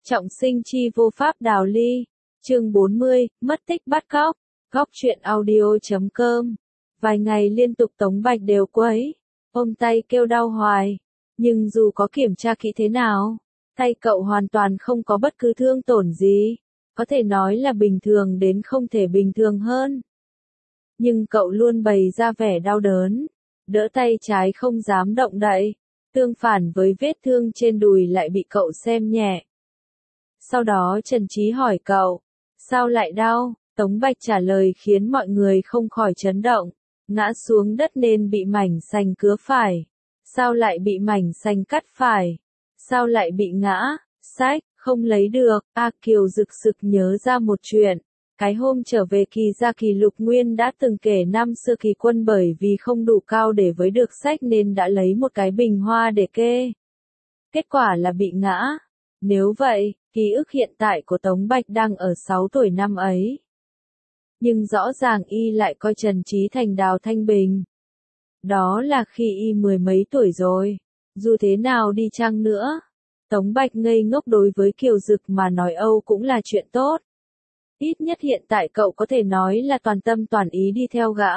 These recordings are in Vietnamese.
Trọng sinh chi vô pháp đào ly. Chương 40, mất tích bắt cóc. Góc truyện audio.com. Vài ngày liên tục Tống Bạch đều quấy, ôm tay kêu đau hoài. Nhưng dù có kiểm tra kỹ thế nào, tay cậu hoàn toàn không có bất cứ thương tổn gì. Có thể nói là bình thường đến không thể bình thường hơn. Nhưng cậu luôn bày ra vẻ đau đớn, đỡ tay trái không dám động đậy. Tương phản với vết thương trên đùi lại bị cậu xem nhẹ. Sau đó Trần Trí hỏi cậu, sao lại đau? Tống Bạch trả lời khiến mọi người không khỏi chấn động. Ngã xuống đất nên bị mảnh sành cứa phải. Sao lại bị mảnh sành cắt phải? Sao lại bị ngã? Sách, không lấy được. Kiều rực sực nhớ ra một chuyện. Cái hôm trở về Kỳ Gia Kỳ Lục Nguyên đã từng kể năm xưa Kỳ Quân bởi vì không đủ cao để với được sách nên đã lấy một cái bình hoa để kê. Kết quả là bị ngã. Nếu vậy, ký ức hiện tại của Tống Bạch đang ở 6 tuổi năm ấy. Nhưng rõ ràng y lại coi Trần Trí thành Đào Thanh Bình. Đó là khi y mười mấy tuổi rồi. Dù thế nào đi chăng nữa, Tống Bạch ngây ngốc đối với Kiều Dực mà nói Âu cũng là chuyện tốt. Ít nhất hiện tại cậu có thể nói là toàn tâm toàn ý đi theo gã.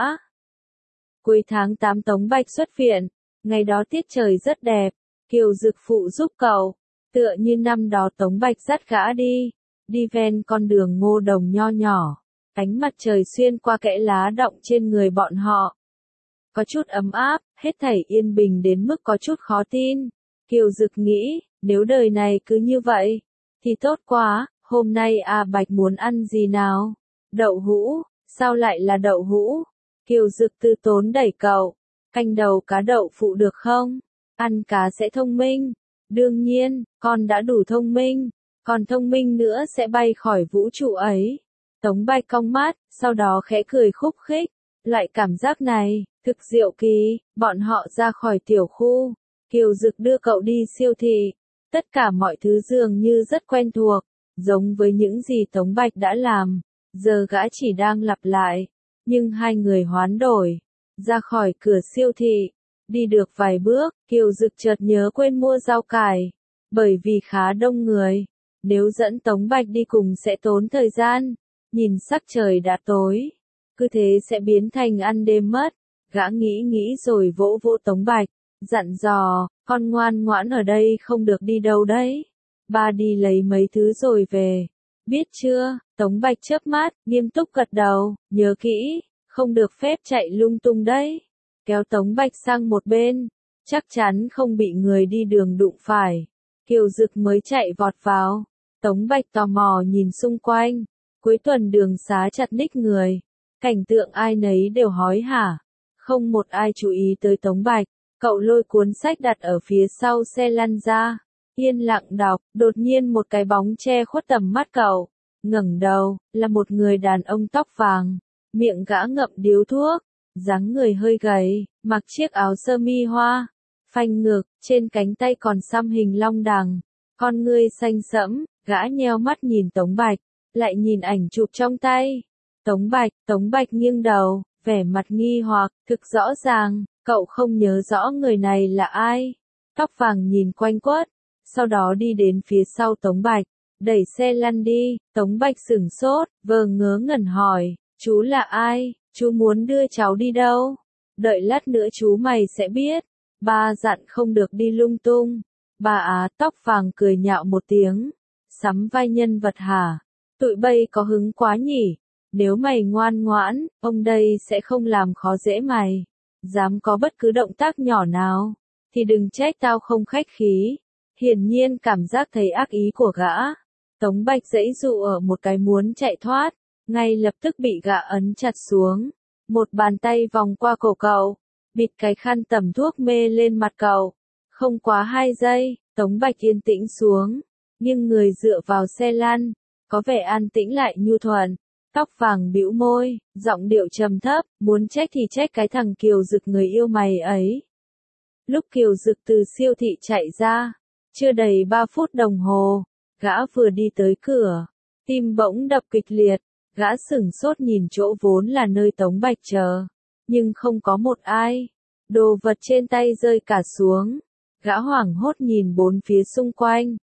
Cuối tháng 8 Tống Bạch xuất viện, ngày đó tiết trời rất đẹp, Kiều Dực phụ giúp cậu. Tựa như năm đó Tống Bạch dắt gã đi ven con đường ngô đồng nho nhỏ, ánh mặt trời xuyên qua kẽ lá động trên người bọn họ. Có chút ấm áp, hết thảy yên bình đến mức có chút khó tin. Kiều Dực nghĩ, nếu đời này cứ như vậy, thì tốt quá, hôm nay Bạch muốn ăn gì nào? Đậu hũ, sao lại là đậu hũ? Kiều Dực tư tốn đẩy cậu, canh đầu cá đậu phụ được không? Ăn cá sẽ thông minh. Đương nhiên, con đã đủ thông minh, còn thông minh nữa sẽ bay khỏi vũ trụ ấy. Tống Bạch cong mắt, sau đó khẽ cười khúc khích. Loại cảm giác này, thực diệu kỳ. Bọn họ ra khỏi tiểu khu. Kiều Dực đưa cậu đi siêu thị. Tất cả mọi thứ dường như rất quen thuộc, giống với những gì Tống Bạch đã làm. Giờ gã chỉ đang lặp lại. Nhưng hai người hoán đổi. Ra khỏi cửa siêu thị. Đi được vài bước, Kiều Dực chợt nhớ quên mua rau cải. Bởi vì khá đông người. Nếu dẫn Tống Bạch đi cùng sẽ tốn thời gian. Nhìn sắc trời đã tối. Cứ thế sẽ biến thành ăn đêm mất. Gã nghĩ rồi vỗ vỗ Tống Bạch. Dặn dò, con ngoan ngoãn ở đây không được đi đâu đấy. Ba đi lấy mấy thứ rồi về. Biết chưa? Tống Bạch chớp mắt, nghiêm túc gật đầu. Nhớ kỹ, không được phép chạy lung tung đấy. Kéo Tống Bạch sang một bên, chắc chắn không bị người đi đường đụng phải. Kiều Dực mới chạy vọt vào. Tống Bạch tò mò nhìn xung quanh. Cuối tuần đường xá chặt ních người. Cảnh tượng ai nấy đều hối hả. Không một ai chú ý tới Tống Bạch. Cậu lôi cuốn sách đặt ở phía sau xe lăn ra. Yên lặng đọc, đột nhiên một cái bóng che khuất tầm mắt cậu. Ngẩng đầu, là một người đàn ông tóc vàng. Miệng gã ngậm điếu thuốc. Dáng người hơi gầy, mặc chiếc áo sơ mi hoa, phanh ngực, trên cánh tay còn xăm hình long đằng, con ngươi xanh sẫm, gã nheo mắt nhìn Tống Bạch, lại nhìn ảnh chụp trong tay. Tống Bạch nghiêng đầu, vẻ mặt nghi hoặc, thực rõ ràng, cậu không nhớ rõ người này là ai. Tóc vàng nhìn quanh quất, sau đó đi đến phía sau Tống Bạch, đẩy xe lăn đi. Tống Bạch sửng sốt, ngớ ngẩn hỏi, chú là ai? Chú muốn đưa cháu đi đâu? Đợi lát nữa chú mày sẽ biết. Ba dặn không được đi lung tung. Bà tóc vàng cười nhạo một tiếng. Sắm vai nhân vật hả? Tụi bay có hứng quá nhỉ? Nếu mày ngoan ngoãn, ông đây sẽ không làm khó dễ mày. Dám có bất cứ động tác nhỏ nào, thì đừng trách tao không khách khí. Hiển nhiên cảm giác thấy ác ý của gã. Tống Bạch giãy dụ ở một cái muốn chạy thoát. Ngay lập tức bị gã ấn chặt xuống. Một bàn tay vòng qua cổ cậu, bịt cái khăn tẩm thuốc mê lên mặt cậu. Không quá 2 giây, Tống Bạch yên tĩnh xuống, nhưng người dựa vào xe lăn, có vẻ an tĩnh lại nhu thuận. Tóc vàng bĩu môi, giọng điệu trầm thấp, muốn trách thì trách cái thằng Kiều Dực người yêu mày ấy. Lúc Kiều Dực từ siêu thị chạy ra, chưa đầy 3 phút đồng hồ, gã vừa đi tới cửa, tim bỗng đập kịch liệt. Gã sửng sốt nhìn chỗ vốn là nơi Tống Bạch chờ, nhưng không có một ai. Đồ vật trên tay rơi cả xuống. Gã hoảng hốt nhìn bốn phía xung quanh,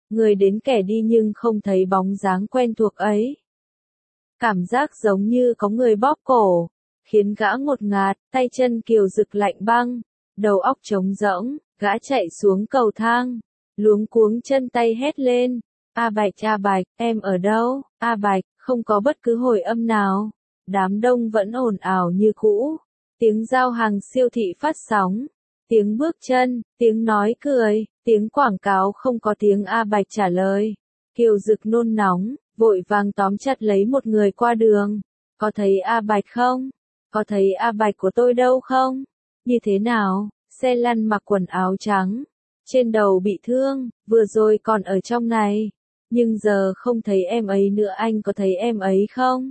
Người đến kẻ đi nhưng không thấy bóng dáng quen thuộc ấy. Cảm giác giống như có người bóp cổ, khiến gã ngột ngạt, tay chân Kiều Dực lạnh băng, đầu óc trống rỗng, gã chạy xuống cầu thang, luống cuống chân tay hét lên, A Bạch, em ở đâu? A Bạch, không có bất cứ hồi âm nào. Đám đông vẫn ồn ào như cũ, tiếng giao hàng siêu thị phát sóng, tiếng bước chân, tiếng nói cười, tiếng quảng cáo không có tiếng A Bạch trả lời. Kiều Dực nôn nóng, vội vàng tóm chặt lấy một người qua đường. Có thấy A Bạch không? Có thấy A Bạch của tôi đâu không? Như thế nào? Xe lăn mặc quần áo trắng, trên đầu bị thương, vừa rồi còn ở trong này. Nhưng giờ không thấy em ấy nữa, anh có thấy em ấy không?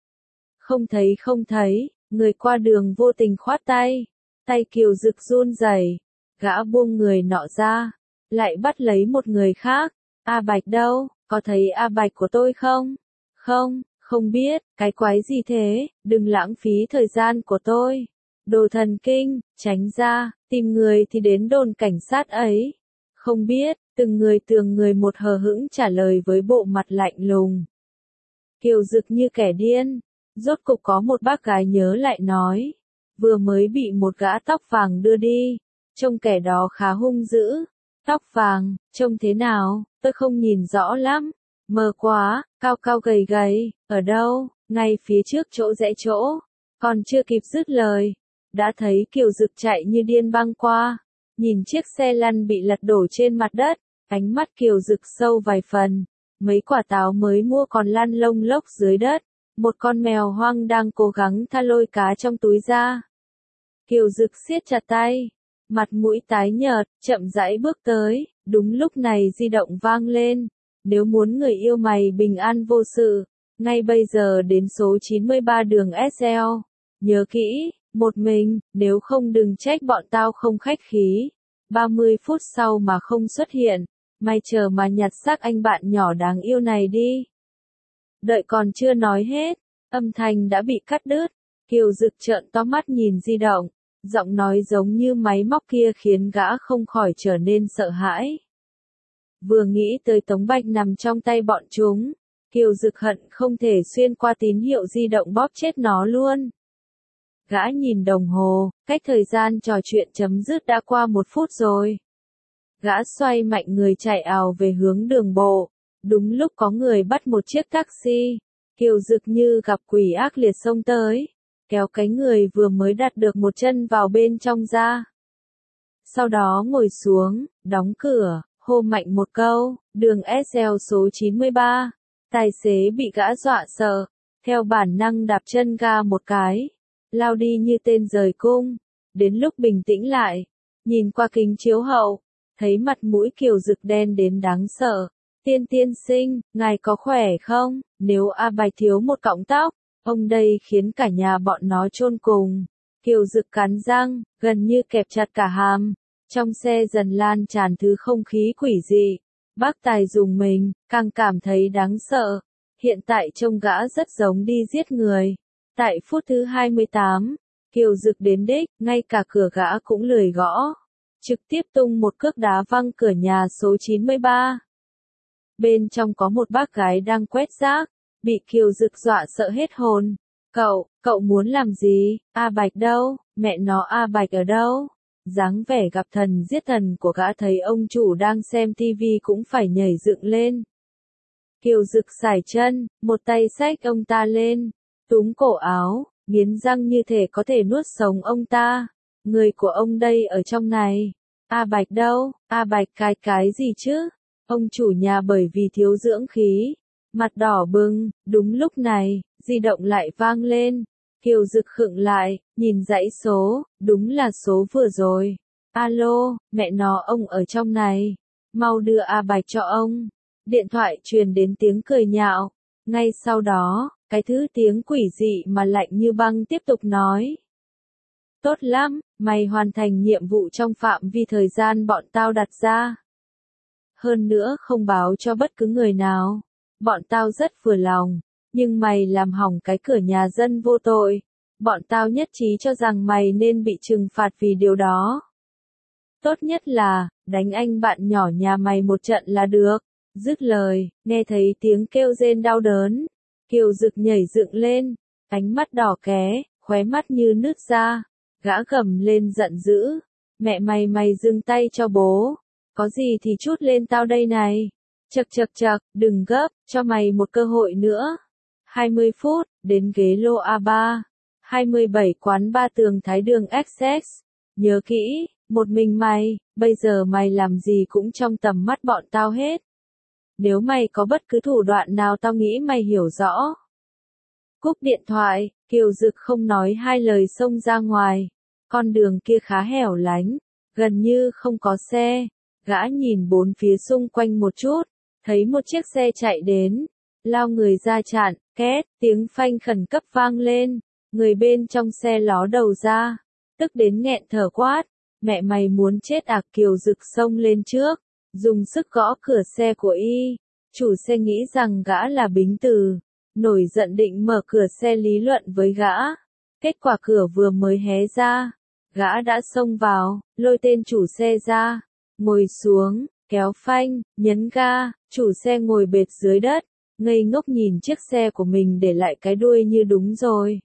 Không thấy, người qua đường vô tình khoát tay. Tay Kiều Dực run rẩy, gã buông người nọ ra, lại bắt lấy một người khác. A Bạch đâu? Có thấy A Bạch của tôi không? Không biết, cái quái gì thế, đừng lãng phí thời gian của tôi. Đồ thần kinh, tránh ra, tìm người thì đến đồn cảnh sát ấy. Không biết, từng người một hờ hững trả lời với bộ mặt lạnh lùng. Kiều Dực như kẻ điên, rốt cục có một bác gái nhớ lại nói. Vừa mới bị một gã tóc vàng đưa đi, trông kẻ đó khá hung dữ. Tóc vàng, trông thế nào, tôi không nhìn rõ lắm. Mờ quá, cao cao gầy gầy, ở đâu, ngay phía trước chỗ rẽ chỗ. Còn chưa kịp dứt lời, đã thấy Kiều Dực chạy như điên băng qua. Nhìn chiếc xe lăn bị lật đổ trên mặt đất, ánh mắt Kiều Dực sâu vài phần. Mấy quả táo mới mua còn lăn lông lốc dưới đất. Một con mèo hoang đang cố gắng tha lôi cá trong túi ra. Kiều Dực siết chặt tay, mặt mũi tái nhợt, chậm rãi bước tới. Đúng lúc này di động vang lên. Nếu muốn người yêu mày bình an vô sự, ngay bây giờ đến số 93 đường SL. Nhớ kỹ, một mình, nếu không đừng trách bọn tao không khách khí. 30 phút sau mà không xuất hiện, mày chờ mà nhặt xác anh bạn nhỏ đáng yêu này đi. Đợi còn chưa nói hết, âm thanh đã bị cắt đứt. Kiều Dực trợn to mắt nhìn di động, giọng nói giống như máy móc kia khiến gã không khỏi trở nên sợ hãi. Vừa nghĩ tới Tống Bạch nằm trong tay bọn chúng, Kiều Dực hận không thể xuyên qua tín hiệu di động bóp chết nó luôn. Gã nhìn đồng hồ, cách thời gian trò chuyện chấm dứt đã qua 1 phút rồi. Gã xoay mạnh người chạy ào về hướng đường bộ. Đúng lúc có người bắt một chiếc taxi, Kiều Dực như gặp quỷ ác liệt xông tới, kéo cái người vừa mới đặt được một chân vào bên trong ra. Sau đó ngồi xuống, đóng cửa, hô mạnh một câu, đường SL số 93. Tài xế bị gã dọa sợ, theo bản năng đạp chân ga một cái, lao đi như tên rời cung. Đến lúc bình tĩnh lại, nhìn qua kính chiếu hậu, thấy mặt mũi Kiều Dực đen đến đáng sợ. Tiên sinh, ngài có khỏe không? Nếu A Bạch thiếu một cọng tóc, ông đây khiến cả nhà bọn nó chôn cùng. Kiều Dực cắn răng, gần như kẹp chặt cả hàm. Trong xe dần lan tràn thứ không khí quỷ dị. Bác Tài dùng mình, càng cảm thấy đáng sợ. Hiện tại trông gã rất giống đi giết người. Tại phút thứ 28, Kiều Dực đến đích, ngay cả cửa gã cũng lười gõ. Trực tiếp tung một cước đá văng cửa nhà số 93. Bên trong có một bác gái đang quét rác, bị Kiều Dực dọa sợ hết hồn. Cậu muốn làm gì? A Bạch đâu? Mẹ nó A Bạch ở đâu? Dáng vẻ gặp thần giết thần của gã thấy ông chủ đang xem tivi cũng phải nhảy dựng lên. Kiều Dực sải chân, một tay xách ông ta lên, túm cổ áo, nghiến răng như thể có thể nuốt sống ông ta. Người của ông đây ở trong này. A Bạch đâu? A Bạch cái gì chứ? Ông chủ nhà bởi vì thiếu dưỡng khí, mặt đỏ bừng. Đúng lúc này, di động lại vang lên. Kiều Dực khựng lại, nhìn dãy số, đúng là số vừa rồi. Alo, mẹ nó ông ở trong này. Mau đưa A Bạch cho ông. Điện thoại truyền đến tiếng cười nhạo. Ngay sau đó, cái thứ tiếng quỷ dị mà lạnh như băng tiếp tục nói. Tốt lắm, mày hoàn thành nhiệm vụ trong phạm vi thời gian bọn tao đặt ra. Hơn nữa không báo cho bất cứ người nào. Bọn tao rất vừa lòng, nhưng mày làm hỏng cái cửa nhà dân vô tội. Bọn tao nhất trí cho rằng mày nên bị trừng phạt vì điều đó. Tốt nhất là, đánh anh bạn nhỏ nhà mày một trận là được. Dứt lời, nghe thấy tiếng kêu rên đau đớn. Kiều Dực nhảy dựng lên, ánh mắt đỏ ké, khóe mắt như nứt ra. Gã gầm lên giận dữ. Mẹ mày dừng tay cho bố. Có gì thì trút lên tao đây này. Chậc, đừng gấp, cho mày một cơ hội nữa. 20 phút, đến ghế lô A3. 27 quán ba tường Thái Đường XX. Nhớ kỹ, một mình mày, bây giờ mày làm gì cũng trong tầm mắt bọn tao hết. Nếu mày có bất cứ thủ đoạn nào tao nghĩ mày hiểu rõ. Cúp điện thoại, Kiều Dực không nói hai lời xông ra ngoài. Con đường kia khá hẻo lánh, gần như không có xe. Gã nhìn bốn phía xung quanh một chút, thấy một chiếc xe chạy đến. Lao người ra chặn, két, tiếng phanh khẩn cấp vang lên. Người bên trong xe ló đầu ra, tức đến nghẹn thở quát. Mẹ mày muốn chết à? Kiều Dực xông lên trước, dùng sức gõ cửa xe của y. Chủ xe nghĩ rằng gã là Bính Từ, nổi giận định mở cửa xe lý luận với gã. Kết quả cửa vừa mới hé ra, gã đã xông vào, lôi tên chủ xe ra, ngồi xuống, kéo phanh, nhấn ga. Chủ xe ngồi bệt dưới đất, ngây ngốc nhìn chiếc xe của mình để lại cái đuôi như đúng rồi.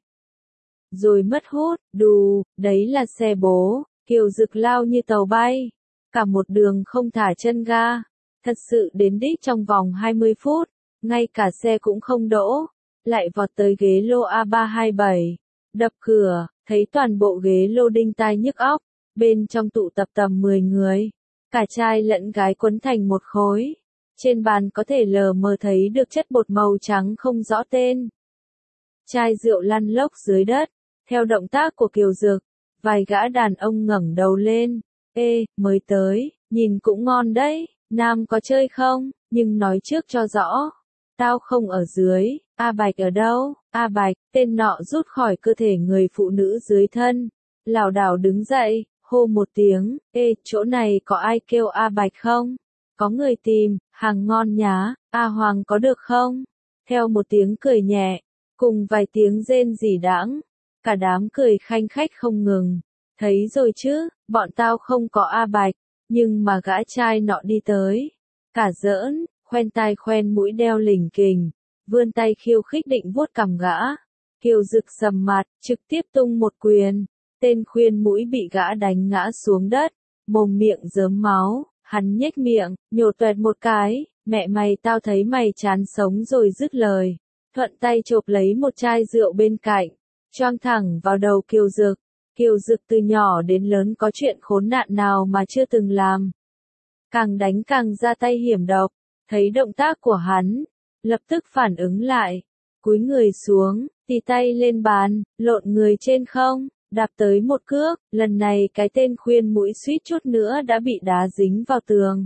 Rồi mất hút, đù, đấy là xe bố. Kiều Dực lao như tàu bay, cả một đường không thả chân ga. Thật sự đến đích trong vòng 20 phút, ngay cả xe cũng không đỗ, lại vọt tới ghế lô A327, đập cửa, thấy toàn bộ ghế lô đinh tai nhức óc, bên trong tụ tập tầm 10 người, cả trai lẫn gái quấn thành một khối. Trên bàn có thể lờ mờ thấy được chất bột màu trắng không rõ tên. Chai rượu lăn lóc dưới đất, theo động tác của Kiều Dực, vài gã đàn ông ngẩng đầu lên. Ê, mới tới, nhìn cũng ngon đấy. Nam có chơi không? Nhưng nói trước cho rõ. Tao không ở dưới. A Bạch ở đâu? A Bạch, tên nọ rút khỏi cơ thể người phụ nữ dưới thân. Lảo đảo đứng dậy, hô một tiếng. Ê, chỗ này có ai kêu A Bạch không? Có người tìm, hàng ngon nhá. A Hoàng có được không? Theo một tiếng cười nhẹ, cùng vài tiếng rên rỉ đãng. Cả đám cười khanh khách không ngừng. Thấy rồi chứ, bọn tao không có A Bạch. Nhưng mà gã trai nọ đi tới, cả giỡn, khoen tai khoen mũi đeo lỉnh kình, vươn tay khiêu khích định vuốt cằm gã. Kiều Dực sầm mặt, trực tiếp tung một quyền, tên khuyên mũi bị gã đánh ngã xuống đất, mồm miệng rớm máu, hắn nhếch miệng, nhổ toẹt một cái, mẹ mày tao thấy mày chán sống rồi dứt lời, thuận tay chộp lấy một chai rượu bên cạnh, choang thẳng vào đầu Kiều Dực. Kiều Dực từ nhỏ đến lớn có chuyện khốn nạn nào mà chưa từng làm. Càng đánh càng ra tay hiểm độc, thấy động tác của hắn, lập tức phản ứng lại, cúi người xuống, tì tay lên bàn, lộn người trên không, đạp tới một cước, lần này cái tên khuyên mũi suýt chút nữa đã bị đá dính vào tường.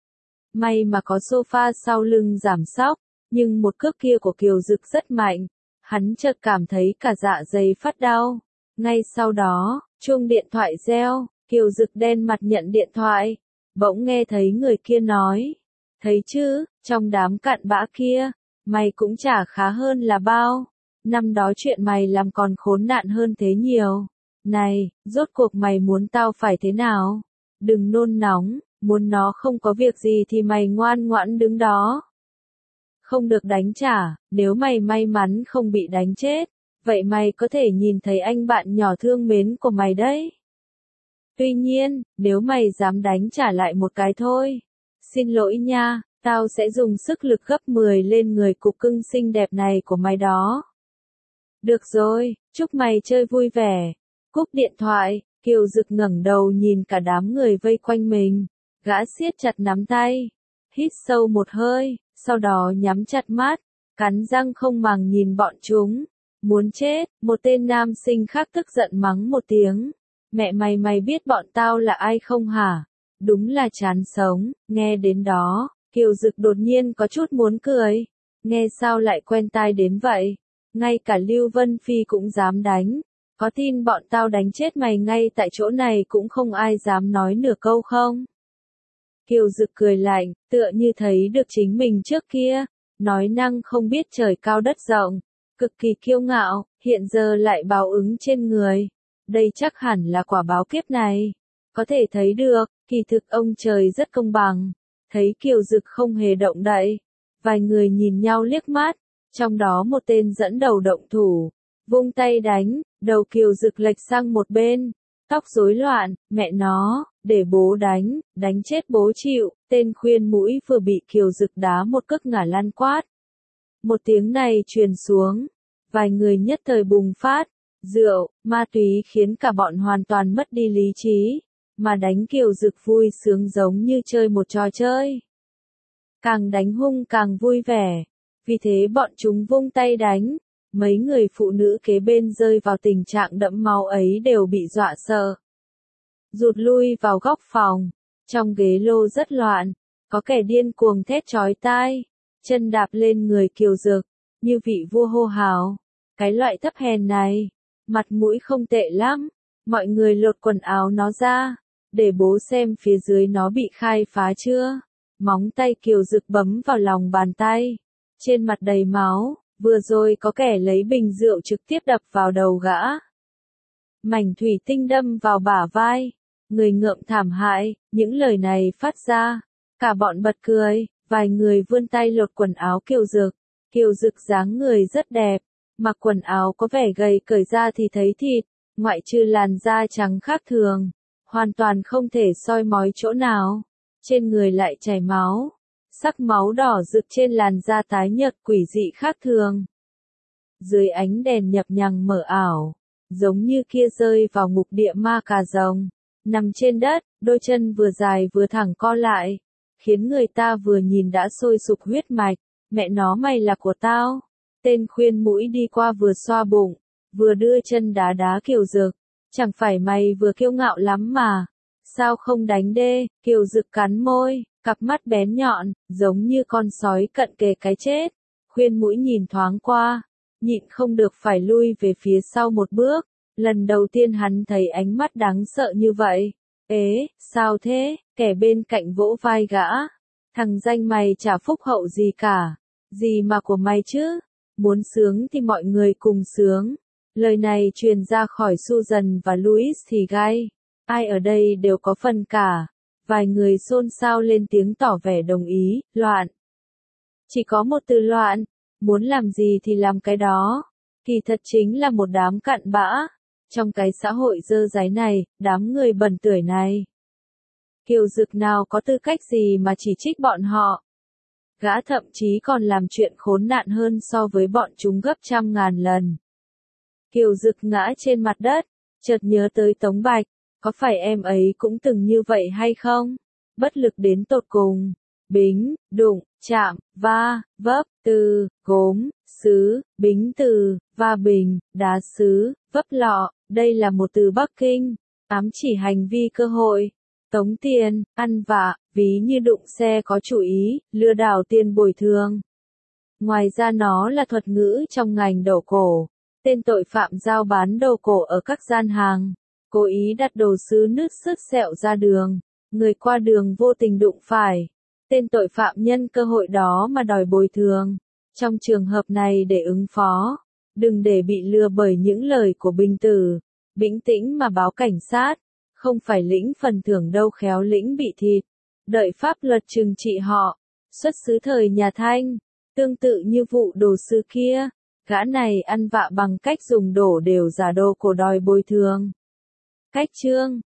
May mà có sofa sau lưng giảm sóc, nhưng một cước kia của Kiều Dực rất mạnh, hắn chợt cảm thấy cả dạ dày phát đau. Ngay sau đó, chuông điện thoại reo, Kiều Dực đen mặt nhận điện thoại, bỗng nghe thấy người kia nói, thấy chứ, trong đám cặn bã kia, mày cũng chả khá hơn là bao, năm đó chuyện mày làm còn khốn nạn hơn thế nhiều. Này, rốt cuộc mày muốn tao phải thế nào? Đừng nôn nóng, muốn nó không có việc gì thì mày ngoan ngoãn đứng đó. Không được đánh trả, nếu mày may mắn không bị đánh chết. Vậy mày có thể nhìn thấy anh bạn nhỏ thương mến của mày đấy. Tuy nhiên, nếu mày dám đánh trả lại một cái thôi. Xin lỗi nha, tao sẽ dùng sức lực gấp 10 lên người cục cưng xinh đẹp này của mày đó. Được rồi, chúc mày chơi vui vẻ. Cúp điện thoại, Kiều Dực ngẩng đầu nhìn cả đám người vây quanh mình. Gã siết chặt nắm tay, hít sâu một hơi, sau đó nhắm chặt mắt, cắn răng không màng nhìn bọn chúng. Muốn chết, một tên nam sinh khác tức giận mắng một tiếng. Mẹ mày biết bọn tao là ai không hả? Đúng là chán sống. Nghe đến đó, Kiều Dực đột nhiên có chút muốn cười. Nghe sao lại quen tai đến vậy? Ngay cả Lưu Vân Phi cũng dám đánh. Có tin bọn tao đánh chết mày ngay tại chỗ này cũng không ai dám nói nửa câu không? Kiều Dực cười lạnh, tựa như thấy được chính mình trước kia. Nói năng không biết trời cao đất rộng. Cực kỳ kiêu ngạo, hiện giờ lại báo ứng trên người. Đây chắc hẳn là quả báo kiếp này. Có thể thấy được, kỳ thực ông trời rất công bằng. Thấy Kiều Dực không hề động đậy, vài người nhìn nhau liếc mắt, trong đó một tên dẫn đầu động thủ, vung tay đánh, đầu Kiều Dực lệch sang một bên, tóc rối loạn, mẹ nó, để bố đánh, đánh chết bố chịu, tên khuyên mũi vừa bị Kiều Dực đá một cước ngã lăn quát. Một tiếng này truyền xuống, vài người nhất thời bùng phát, rượu, ma túy khiến cả bọn hoàn toàn mất đi lý trí, mà đánh Kiều Dực vui sướng giống như chơi một trò chơi. Càng đánh hung càng vui vẻ, vì thế bọn chúng vung tay đánh, mấy người phụ nữ kế bên rơi vào tình trạng đẫm máu ấy đều bị dọa sợ. Rụt lui vào góc phòng, trong ghế lô rất loạn, có kẻ điên cuồng thét chói tai, chân đạp lên người Kiều Dực, như vị vua hô hào. Cái loại thấp hèn này, mặt mũi không tệ lắm, mọi người lột quần áo nó ra, để bố xem phía dưới nó bị khai phá chưa. Móng tay Kiều Dực bấm vào lòng bàn tay, trên mặt đầy máu, vừa rồi có kẻ lấy bình rượu trực tiếp đập vào đầu gã. Mảnh thủy tinh đâm vào bả vai, người ngợm thảm hại, những lời này phát ra, cả bọn bật cười, vài người vươn tay lột quần áo Kiều Dực. Kiều Dực dáng người rất đẹp, mặc quần áo có vẻ gầy, cởi ra thì thấy thịt, ngoại trừ làn da trắng khác thường, hoàn toàn không thể soi mói chỗ nào. Trên người lại chảy máu, sắc máu đỏ rực trên làn da tái nhợt quỷ dị khác thường. Dưới ánh đèn nhập nhằng mờ ảo, giống như kia rơi vào ngục địa ma cà rồng, nằm trên đất, đôi chân vừa dài vừa thẳng co lại, khiến người ta vừa nhìn đã sôi sục huyết mạch. Mẹ nó, mày là của tao. Tên khuyên mũi đi qua vừa xoa bụng, vừa đưa chân đá đá Kiều Dực. Chẳng phải mày vừa kiêu ngạo lắm mà. Sao không đánh đê? Kiều Dực cắn môi, cặp mắt bén nhọn, giống như con sói cận kề cái chết. Khuyên mũi nhìn thoáng qua, nhịn không được phải lui về phía sau một bước. Lần đầu tiên hắn thấy ánh mắt đáng sợ như vậy. Ế, sao thế? Kẻ bên cạnh vỗ vai gã. Thằng danh mày chả phúc hậu gì cả. Gì mà của mày chứ? Muốn sướng thì mọi người cùng sướng. Lời này truyền ra khỏi Susan và Louis thì gai. Ai ở đây đều có phần cả. Vài người xôn xao lên tiếng tỏ vẻ đồng ý, loạn. Chỉ có một từ loạn, muốn làm gì thì làm cái đó. Kỳ thật chính là một đám cặn bã. Trong cái xã hội dơ dáy này, đám người bẩn tưởi này. Kiều Dực nào có tư cách gì mà chỉ trích bọn họ. Gã thậm chí còn làm chuyện khốn nạn hơn so với bọn chúng gấp trăm ngàn lần. Kiều Dực ngã trên mặt đất, chợt nhớ tới Tống Bạch, có phải em ấy cũng từng như vậy hay không? Bất lực đến tột cùng, bính, đụng, chạm, va, vấp, từ, gốm, sứ, bính từ, va bình, đá sứ, vấp lọ, đây là một từ Bắc Kinh, ám chỉ hành vi cơ hội. Tống tiền, ăn vạ, ví như đụng xe có chủ ý, lừa đảo tiền bồi thường. Ngoài ra nó là thuật ngữ trong ngành đồ cổ, tên tội phạm giao bán đồ cổ ở các gian hàng, cố ý đặt đồ sứ nứt sứt sẹo ra đường, người qua đường vô tình đụng phải. Tên tội phạm nhân cơ hội đó mà đòi bồi thường. Trong trường hợp này để ứng phó, đừng để bị lừa bởi những lời của Bình Tử, bình tĩnh mà báo cảnh sát. Không phải lĩnh phần thưởng đâu, khéo lĩnh bị thịt. Đợi pháp luật trừng trị họ. Xuất xứ thời nhà Thanh. Tương tự như vụ đồ sứ kia. Gã này ăn vạ bằng cách dùng đổ đều giả đồ cổ đòi bồi thường. Cách chương